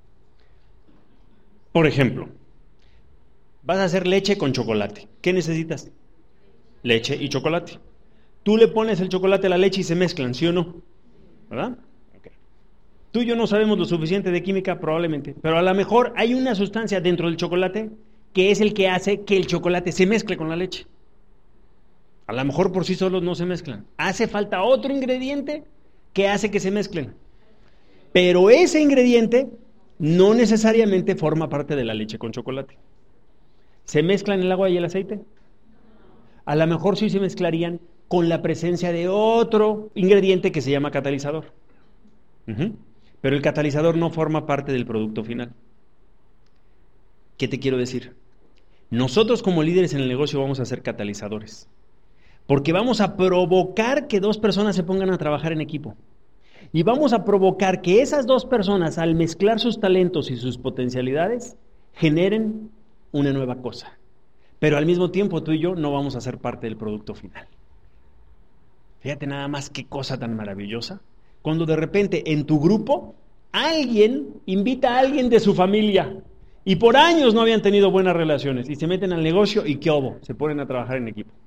Por ejemplo, vas a hacer leche con chocolate. ¿Qué necesitas? Leche y chocolate. Tú le pones el chocolate a la leche y se mezclan, ¿sí o no? ¿Verdad? Okay. Tú y yo no sabemos lo suficiente de química, probablemente, pero a lo mejor hay una sustancia dentro del chocolate que es el que hace que el chocolate se mezcle con la leche. A lo mejor por sí solos no se mezclan. Hace falta otro ingrediente que hace que se mezclen. Pero ese ingrediente no necesariamente forma parte de la leche con chocolate. ¿Se mezclan el agua y el aceite? A lo mejor sí se mezclarían con la presencia de otro ingrediente que se llama catalizador. Pero el catalizador no forma parte del producto final. ¿Qué te quiero decir? Nosotros como líderes en el negocio vamos a ser catalizadores. Porque vamos a provocar que dos personas se pongan a trabajar en equipo. Y vamos a provocar que esas dos personas, al mezclar sus talentos y sus potencialidades, generen una nueva cosa. Pero al mismo tiempo tú y yo no vamos a ser parte del producto final. Fíjate nada más qué cosa tan maravillosa. Cuando de repente en tu grupo alguien invita a alguien de su familia y por años no habían tenido buenas relaciones y se meten al negocio y ¿qué hubo? Se ponen a trabajar en equipo.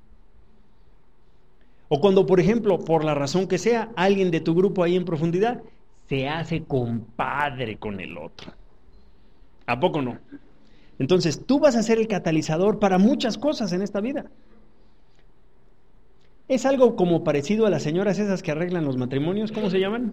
O cuando, por ejemplo, por la razón que sea, alguien de tu grupo ahí en profundidad se hace compadre con el otro. ¿A poco no? Entonces, tú vas a ser el catalizador para muchas cosas en esta vida. Es algo como parecido a las señoras esas que arreglan los matrimonios. ¿Cómo se llaman?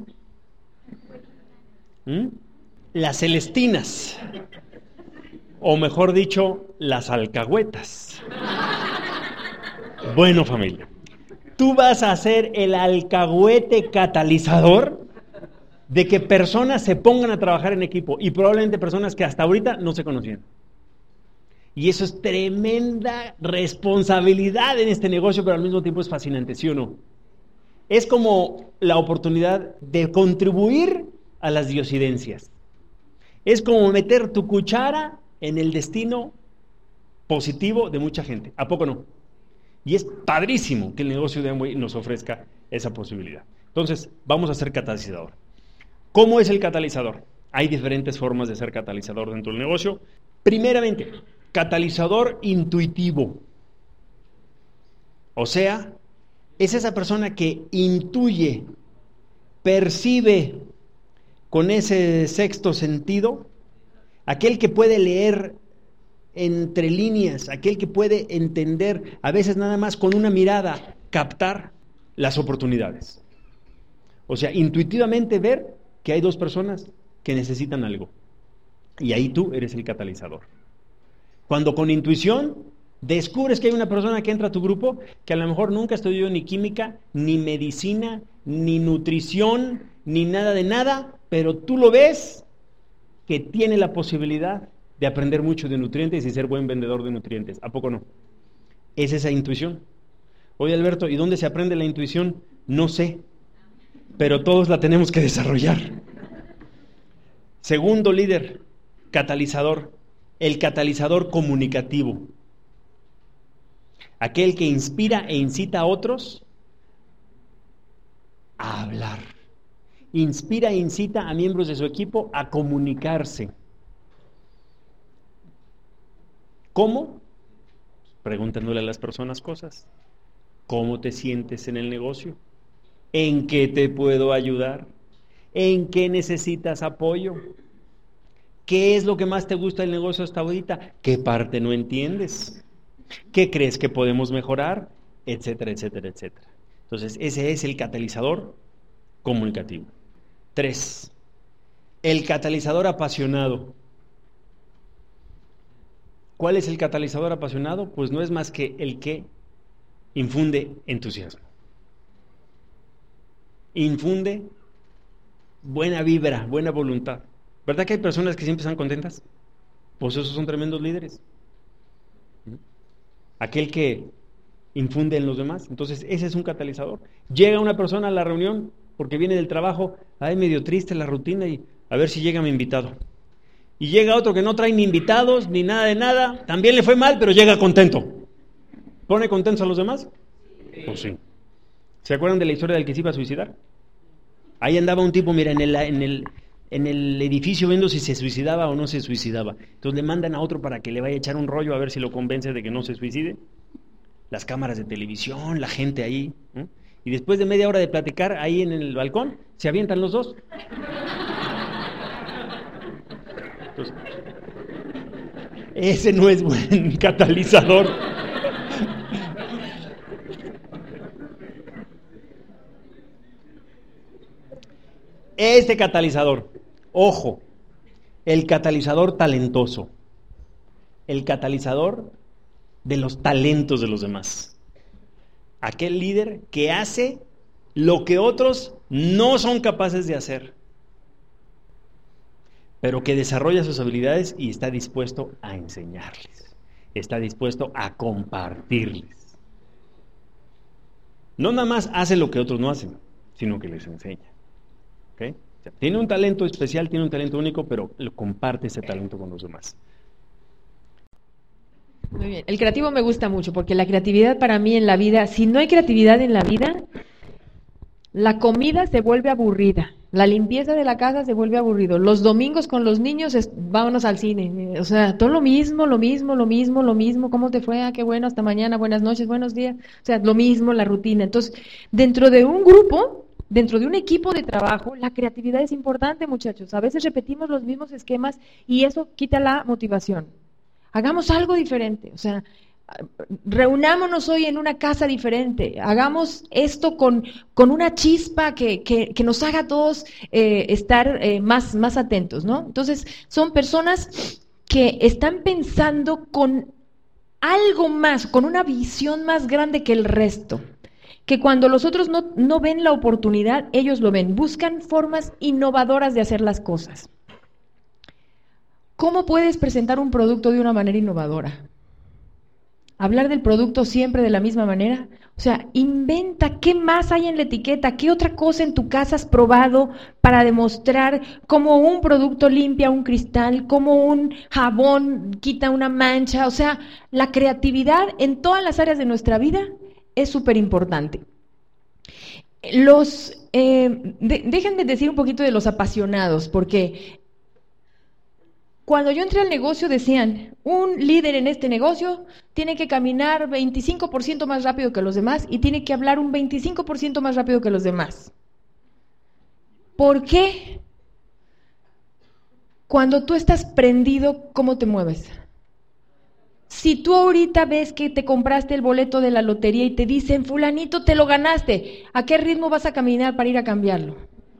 Las celestinas. O mejor dicho, las alcahuetas. Bueno, familia. Tú vas a ser el alcahuete catalizador de que personas se pongan a trabajar en equipo y probablemente personas que hasta ahorita no se conocían. Y eso es tremenda responsabilidad en este negocio, pero al mismo tiempo es fascinante, ¿sí o no? Es como la oportunidad de contribuir a las diosidencias. Es como meter tu cuchara en el destino positivo de mucha gente. ¿A poco no? Y es padrísimo que el negocio de Amway nos ofrezca esa posibilidad. Entonces, vamos a ser catalizador. ¿Cómo es el catalizador? Hay diferentes formas de ser catalizador dentro del negocio. Primeramente, catalizador intuitivo. O sea, es esa persona que intuye, percibe con ese sexto sentido, aquel que puede leer entre líneas, aquel que puede entender, a veces nada más con una mirada, captar las oportunidades. O sea, intuitivamente ver que hay dos personas que necesitan algo. Y ahí tú eres el catalizador. Cuando con intuición descubres que hay una persona que entra a tu grupo que a lo mejor nunca estudió ni química, ni medicina, ni nutrición, ni nada de nada, pero tú lo ves que tiene la posibilidad de aprender mucho de nutrientes y ser buen vendedor de nutrientes. ¿A poco no? Es esa intuición. Oye, Alberto, ¿y dónde se aprende la intuición? No sé, pero todos la tenemos que desarrollar. Segundo líder, catalizador, el catalizador comunicativo. Aquel que inspira e incita a otros a hablar. Inspira e incita a miembros de su equipo a comunicarse. ¿Cómo? Preguntándole a las personas cosas. ¿Cómo te sientes en el negocio? ¿En qué te puedo ayudar? ¿En qué necesitas apoyo? ¿Qué es lo que más te gusta del negocio hasta ahorita? ¿Qué parte no entiendes? ¿Qué crees que podemos mejorar? Etcétera, etcétera, etcétera. Entonces, ese es el catalizador comunicativo. 3. El catalizador apasionado. ¿Cuál es el catalizador apasionado? Pues no es más que el que infunde entusiasmo. Infunde buena vibra, buena voluntad. ¿Verdad que hay personas que siempre están contentas? Pues esos son tremendos líderes. Aquel que infunde en los demás. Entonces ese es un catalizador. Llega una persona a la reunión porque viene del trabajo, ay, medio triste la rutina, y a ver si llega mi invitado. Y llega otro que no trae ni invitados ni nada de nada, también le fue mal, pero llega contento. ¿Pone contentos a los demás? Pues sí. ¿Se acuerdan de la historia del que se iba a suicidar? Ahí andaba un tipo, mira, en el edificio viendo si se suicidaba o no se suicidaba. Entonces le mandan a otro para que le vaya a echar un rollo a ver si lo convence de que no se suicide. Las cámaras de televisión, la gente ahí, ¿no? Y después de media hora de platicar ahí en el balcón, se avientan los dos. Entonces, ese no es buen catalizador. Este catalizador, ojo, el catalizador talentoso, el catalizador de los talentos de los demás. Aquel líder que hace lo que otros no son capaces de hacer, pero que desarrolla sus habilidades y está dispuesto a enseñarles, está dispuesto a compartirles. No nada más hace lo que otros no hacen, sino que les enseña. ¿Okay? O sea, tiene un talento especial, tiene un talento único, pero comparte ese talento con los demás. Muy bien. El creativo me gusta mucho porque la creatividad para mí en la vida, si no hay creatividad en la vida, la comida se vuelve aburrida, la limpieza de la casa se vuelve aburrido, los domingos con los niños vámonos al cine, o sea, todo lo mismo, ¿cómo te fue? Ah, qué bueno, hasta mañana, buenas noches, buenos días, o sea, lo mismo, la rutina. Entonces, dentro de un grupo, dentro de un equipo de trabajo, la creatividad es importante, muchachos. A veces repetimos los mismos esquemas y eso quita la motivación. Hagamos algo diferente, o sea, reunámonos hoy en una casa diferente, hagamos esto con una chispa que nos haga a todos estar más atentos, ¿no? Entonces, son personas que están pensando con algo más, con una visión más grande que el resto, que cuando los otros no ven la oportunidad, ellos lo ven, buscan formas innovadoras de hacer las cosas. ¿Cómo puedes presentar un producto de una manera innovadora? Hablar del producto siempre de la misma manera. O sea, inventa qué más hay en la etiqueta, qué otra cosa en tu casa has probado para demostrar cómo un producto limpia un cristal, cómo un jabón quita una mancha. O sea, la creatividad en todas las áreas de nuestra vida es súper importante. Déjenme decir un poquito de los apasionados, porque cuando yo entré al negocio decían, un líder en este negocio tiene que caminar 25% más rápido que los demás y tiene que hablar un 25% más rápido que los demás. ¿Por qué? Cuando tú estás prendido, ¿cómo te mueves? Si tú ahorita ves que te compraste el boleto de la lotería y te dicen, fulanito, te lo ganaste, ¿a qué ritmo vas a caminar para ir a cambiarlo?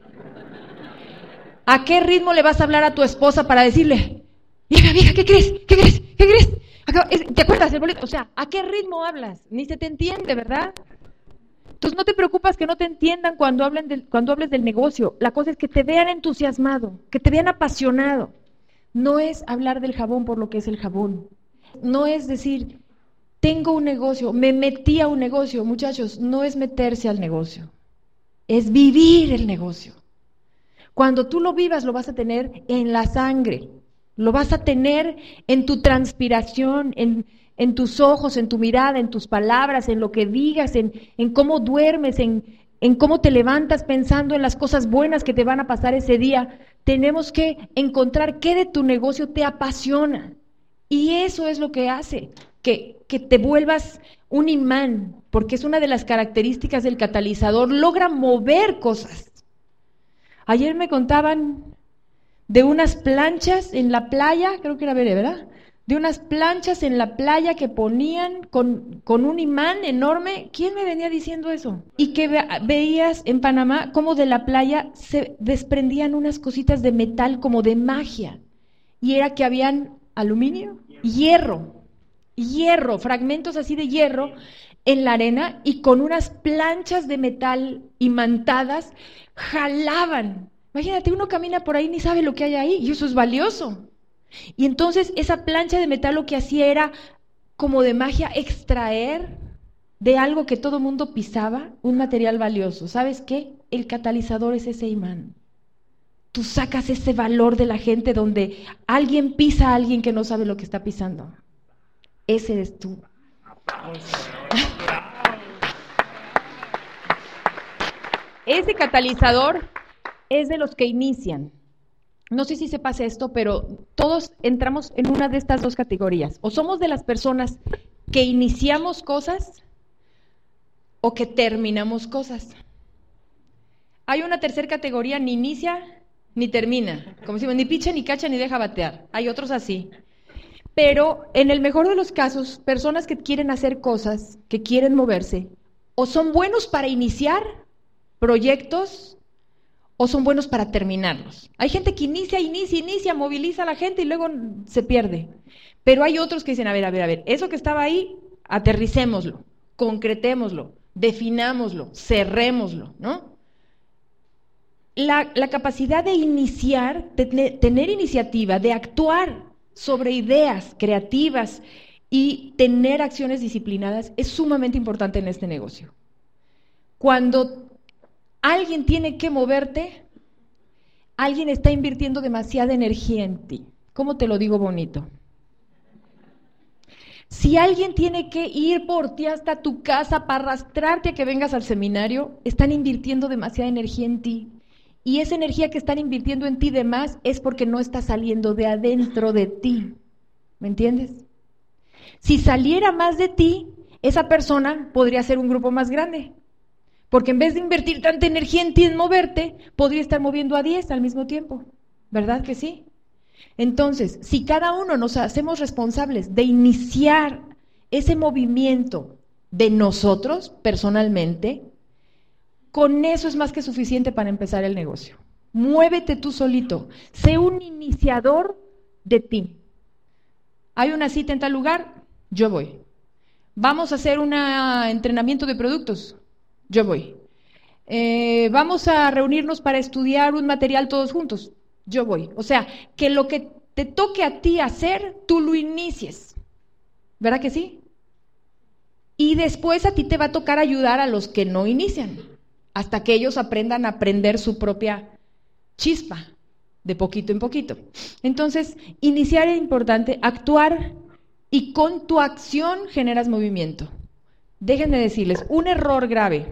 ¿A qué ritmo le vas a hablar a tu esposa para decirle, vieja, ¿qué crees? ¿Te acuerdas del boleto? O sea, ¿a qué ritmo hablas? Ni se te entiende, ¿verdad? Entonces no te preocupas que no te entiendan cuando hables del negocio. La cosa es que te vean entusiasmado, que te vean apasionado. No es hablar del jabón por lo que es el jabón. No es decir, tengo un negocio, me metí a un negocio. Muchachos, no es meterse al negocio, es vivir el negocio. Cuando tú lo vivas, lo vas a tener en la sangre, lo vas a tener en tu transpiración, en tus ojos, en tu mirada, en tus palabras, en lo que digas, en cómo duermes, en cómo te levantas pensando en las cosas buenas que te van a pasar ese día. Tenemos que encontrar qué de tu negocio te apasiona. Y eso es lo que hace que te vuelvas un imán, porque es una de las características del catalizador, logra mover cosas. Ayer me contaban de unas planchas en la playa, creo que era Bere, ¿verdad? De unas planchas en la playa que ponían con un imán enorme. ¿Quién me venía diciendo eso? Y que veías en Panamá cómo de la playa se desprendían unas cositas de metal como de magia. Y era que habían ¿Aluminio? Hierro, fragmentos así de hierro en la arena y con unas planchas de metal imantadas jalaban. Imagínate, uno camina por ahí ni sabe lo que hay ahí y eso es valioso. Y entonces esa plancha de metal lo que hacía era como de magia extraer de algo que todo mundo pisaba un material valioso. ¿Sabes qué? El catalizador es ese imán. Tú sacas ese valor de la gente donde alguien pisa a alguien que no sabe lo que está pisando. Ese eres tú. Ese catalizador es de los que inician. No sé si sepas esto, pero todos entramos en una de estas dos categorías. O somos de las personas que iniciamos cosas o que terminamos cosas. Hay una tercera categoría, ni inicia ni termina. Como si ni picha, ni cacha, ni deja batear. Hay otros así. Pero en el mejor de los casos, personas que quieren hacer cosas, que quieren moverse, o son buenos para iniciar proyectos, o son buenos para terminarlos. Hay gente que inicia, moviliza a la gente y luego se pierde. Pero hay otros que dicen, a ver, eso que estaba ahí, aterricémoslo, concretémoslo, definámoslo, cerrémoslo, ¿no? La capacidad de iniciar, de tener iniciativa, de actuar sobre ideas creativas y tener acciones disciplinadas es sumamente importante en este negocio. Cuando alguien tiene que moverte, alguien está invirtiendo demasiada energía en ti. ¿Cómo te lo digo bonito? Si alguien tiene que ir por ti hasta tu casa para arrastrarte a que vengas al seminario, están invirtiendo demasiada energía en ti. Y esa energía que están invirtiendo en ti de más es porque no está saliendo de adentro de ti. ¿Me entiendes? Si saliera más de ti, esa persona podría ser un grupo más grande. Porque en vez de invertir tanta energía en ti en moverte, podría estar moviendo a 10 al mismo tiempo. ¿Verdad que sí? Entonces, si cada uno nos hacemos responsables de iniciar ese movimiento de nosotros personalmente, con eso es más que suficiente para empezar el negocio. Muévete tú solito, sé un iniciador de ti. Hay una cita en tal lugar, yo voy. Vamos a hacer un entrenamiento de productos, yo voy. Vamos a reunirnos para estudiar un material todos juntos, yo voy. O sea, que lo que te toque a ti hacer, tú lo inicies. ¿Verdad que sí? Y después a ti te va a tocar ayudar a los que no inician, hasta que ellos aprendan a aprender su propia chispa, de poquito en poquito. Entonces, iniciar es importante, actuar, y con tu acción generas movimiento. Déjenme decirles, un error grave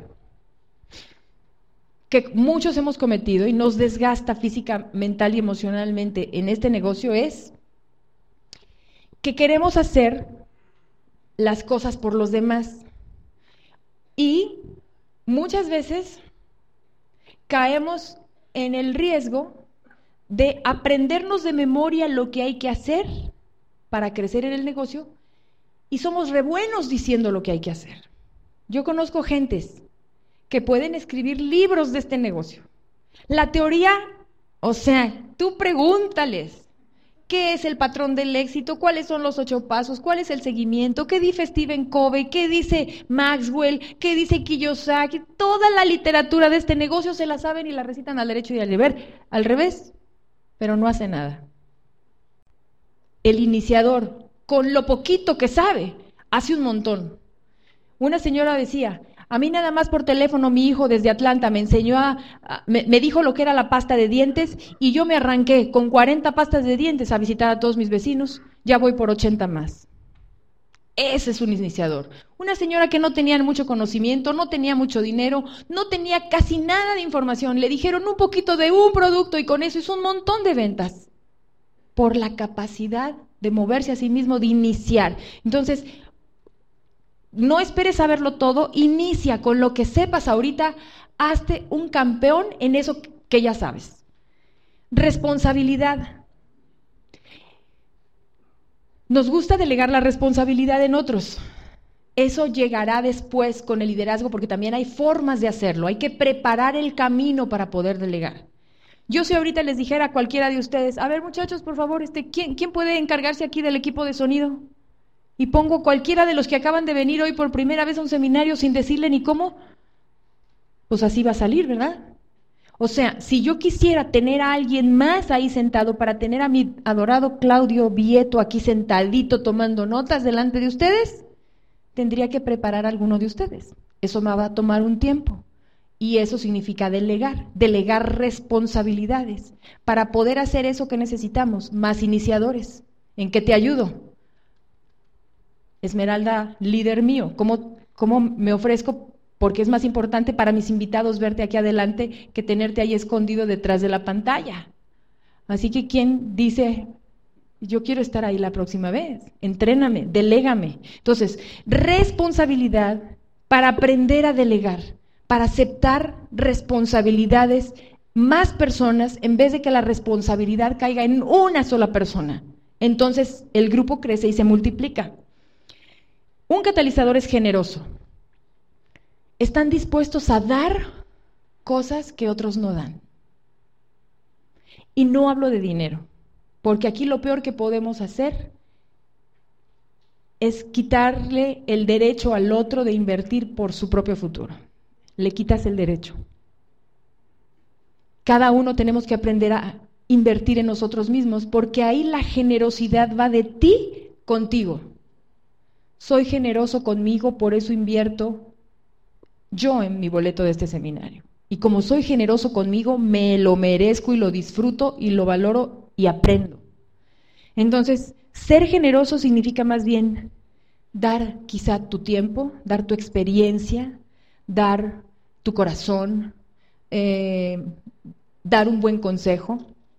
que muchos hemos cometido y nos desgasta física, mental y emocionalmente en este negocio es que queremos hacer las cosas por los demás. Y muchas veces caemos en el riesgo de aprendernos de memoria lo que hay que hacer para crecer en el negocio y somos re buenos diciendo lo que hay que hacer. Yo conozco gentes que pueden escribir libros de este negocio. La teoría, o sea, tú pregúntales. ¿Qué es el patrón del éxito? ¿Cuáles son los 8 pasos? ¿Cuál es el seguimiento? ¿Qué dice Stephen Covey? ¿Qué dice Maxwell? ¿Qué dice Kiyosaki? Toda la literatura de este negocio se la saben y la recitan al derecho y al revés, pero no hace nada. El iniciador, con lo poquito que sabe, hace un montón. Una señora decía, a mí nada más por teléfono mi hijo desde Atlanta me enseñó me dijo lo que era la pasta de dientes y yo me arranqué con 40 pastas de dientes a visitar a todos mis vecinos, ya voy por 80 más. Ese es un iniciador. Una señora que no tenía mucho conocimiento, no tenía mucho dinero, no tenía casi nada de información, le dijeron un poquito de un producto y con eso hizo un montón de ventas. Por la capacidad de moverse a sí mismo, de iniciar. Entonces, no esperes saberlo todo, inicia con lo que sepas ahorita, hazte un campeón en eso que ya sabes. Responsabilidad. Nos gusta delegar la responsabilidad en otros. Eso llegará después con el liderazgo porque también hay formas de hacerlo, hay que preparar el camino para poder delegar. Yo si ahorita les dijera a cualquiera de ustedes, a ver muchachos, por favor, ¿quién puede encargarse aquí del equipo de sonido? Y pongo cualquiera de los que acaban de venir hoy por primera vez a un seminario sin decirle ni cómo, pues así va a salir, ¿verdad? O sea, si yo quisiera tener a alguien más ahí sentado para tener a mi adorado Claudio Vieto aquí sentadito tomando notas delante de ustedes, tendría que preparar a alguno de ustedes. Eso me va a tomar un tiempo. Y eso significa delegar responsabilidades. Para poder hacer eso que necesitamos, más iniciadores. ¿En qué te ayudo? Esmeralda, líder mío, ¿cómo me ofrezco? Porque es más importante para mis invitados verte aquí adelante que tenerte ahí escondido detrás de la pantalla. Así que ¿quién dice, yo quiero estar ahí la próxima vez? Entréname, delégame. Entonces, responsabilidad para aprender a delegar, para aceptar responsabilidades, más personas, en vez de que la responsabilidad caiga en una sola persona. Entonces, el grupo crece y se multiplica. Un catalizador es generoso. Están dispuestos a dar cosas que otros no dan. Y no hablo de dinero, porque aquí lo peor que podemos hacer es quitarle el derecho al otro de invertir por su propio futuro. Le quitas el derecho. Cada uno tenemos que aprender a invertir en nosotros mismos, porque ahí la generosidad va de ti contigo. Soy generoso conmigo, por eso invierto yo en mi boleto de este seminario. Y como soy generoso conmigo, me lo merezco y lo disfruto y lo valoro y aprendo. Entonces, ser generoso significa más bien dar quizá tu tiempo, dar tu experiencia, dar tu corazón, dar un buen consejo,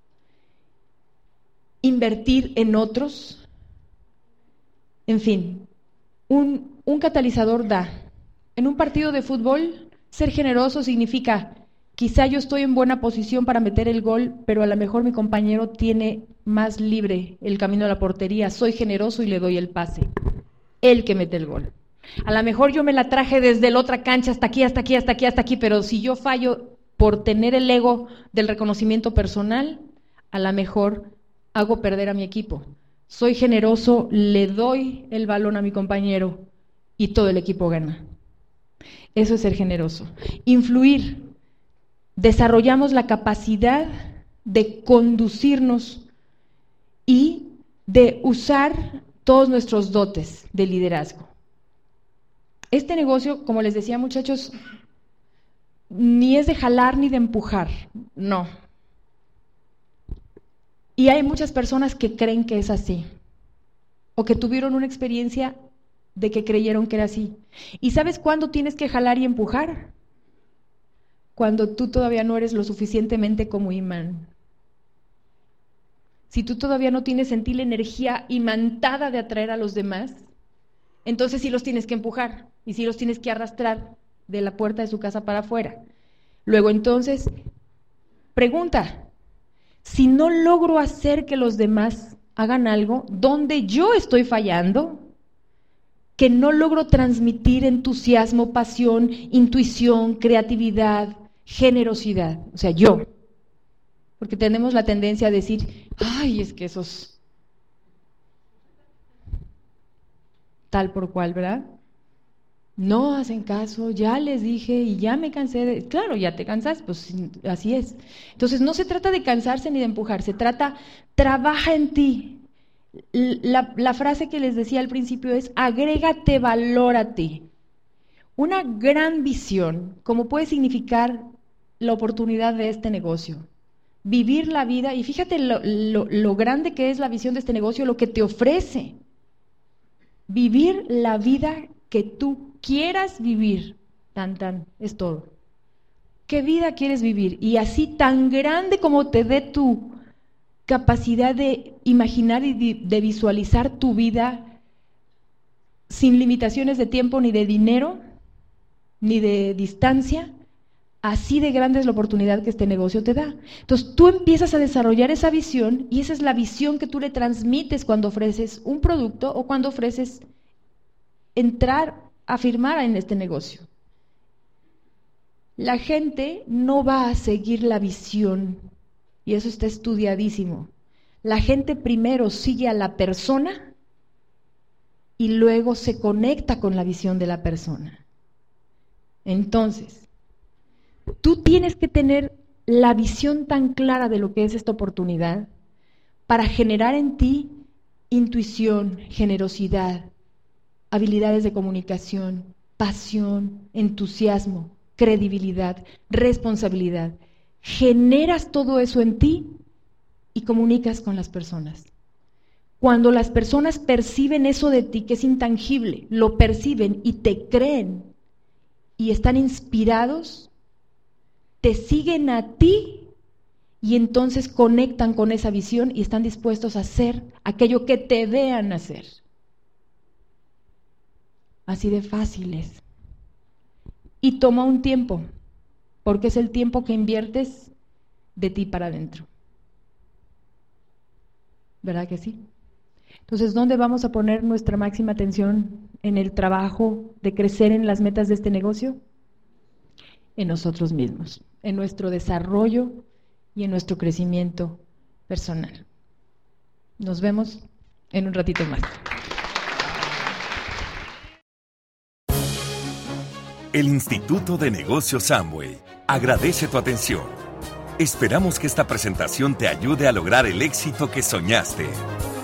invertir en otros, en fin, un catalizador da. En un partido de fútbol, ser generoso significa, quizá yo estoy en buena posición para meter el gol, pero a lo mejor mi compañero tiene más libre el camino a la portería, soy generoso y le doy el pase, él que mete el gol. A lo mejor yo me la traje desde la otra cancha hasta aquí, hasta aquí, hasta aquí, hasta aquí, pero si yo fallo por tener el ego del reconocimiento personal, a lo mejor hago perder a mi equipo. Soy generoso, le doy el balón a mi compañero y todo el equipo gana. Eso es ser generoso. Influir. Desarrollamos la capacidad de conducirnos y de usar todos nuestros dotes de liderazgo. Este negocio, como les decía, muchachos, ni es de jalar ni de empujar, no. Y hay muchas personas que creen que es así, o que tuvieron una experiencia de que creyeron que era así. ¿Y sabes cuándo tienes que jalar y empujar? Cuando tú todavía no eres lo suficientemente como imán. Si tú todavía no tienes en ti la energía imantada de atraer a los demás, entonces sí los tienes que empujar y sí los tienes que arrastrar de la puerta de su casa para afuera. Luego entonces, pregunta, si no logro hacer que los demás hagan algo, ¿dónde yo estoy fallando? Que no logro transmitir entusiasmo, pasión, intuición, creatividad, generosidad. O sea, yo. Porque tenemos la tendencia a decir, ay, es que esos tal por cual, ¿verdad? No hacen caso, ya les dije y ya me cansé de... Claro, ya te cansas, pues así es. Entonces no se trata de cansarse ni de empujar, se trata, trabaja en ti. La frase que les decía al principio es, agrégate, valórate. Una gran visión, como puede significar la oportunidad de este negocio. Vivir la vida, y fíjate lo grande que es la visión de este negocio, lo que te ofrece. Vivir la vida que tú quieras vivir, es todo. ¿Qué vida quieres vivir? Y así tan grande como te dé tu capacidad de imaginar y de visualizar tu vida sin limitaciones de tiempo, ni de dinero, ni de distancia, así de grande es la oportunidad que este negocio te da. Entonces tú empiezas a desarrollar esa visión y esa es la visión que tú le transmites cuando ofreces un producto o cuando ofreces entrar a firmar en este negocio. La gente no va a seguir la visión y eso está estudiadísimo. La gente primero sigue a la persona y luego se conecta con la visión de la persona. Entonces, tú tienes que tener la visión tan clara de lo que es esta oportunidad para generar en ti intuición, generosidad, habilidades de comunicación, pasión, entusiasmo, credibilidad, responsabilidad. Generas todo eso en ti y comunicas con las personas. Cuando las personas perciben eso de ti, que es intangible, lo perciben y te creen y están inspirados, te siguen a ti y entonces conectan con esa visión y están dispuestos a hacer aquello que te vean hacer. Así de fácil es. Y toma un tiempo, porque es el tiempo que inviertes de ti para adentro. ¿Verdad que sí? Entonces, ¿dónde vamos a poner nuestra máxima atención en el trabajo de crecer en las metas de este negocio? En nosotros mismos, en nuestro desarrollo y en nuestro crecimiento personal. Nos vemos en un ratito más. El Instituto de Negocios Amway agradece tu atención. Esperamos que esta presentación te ayude a lograr el éxito que soñaste.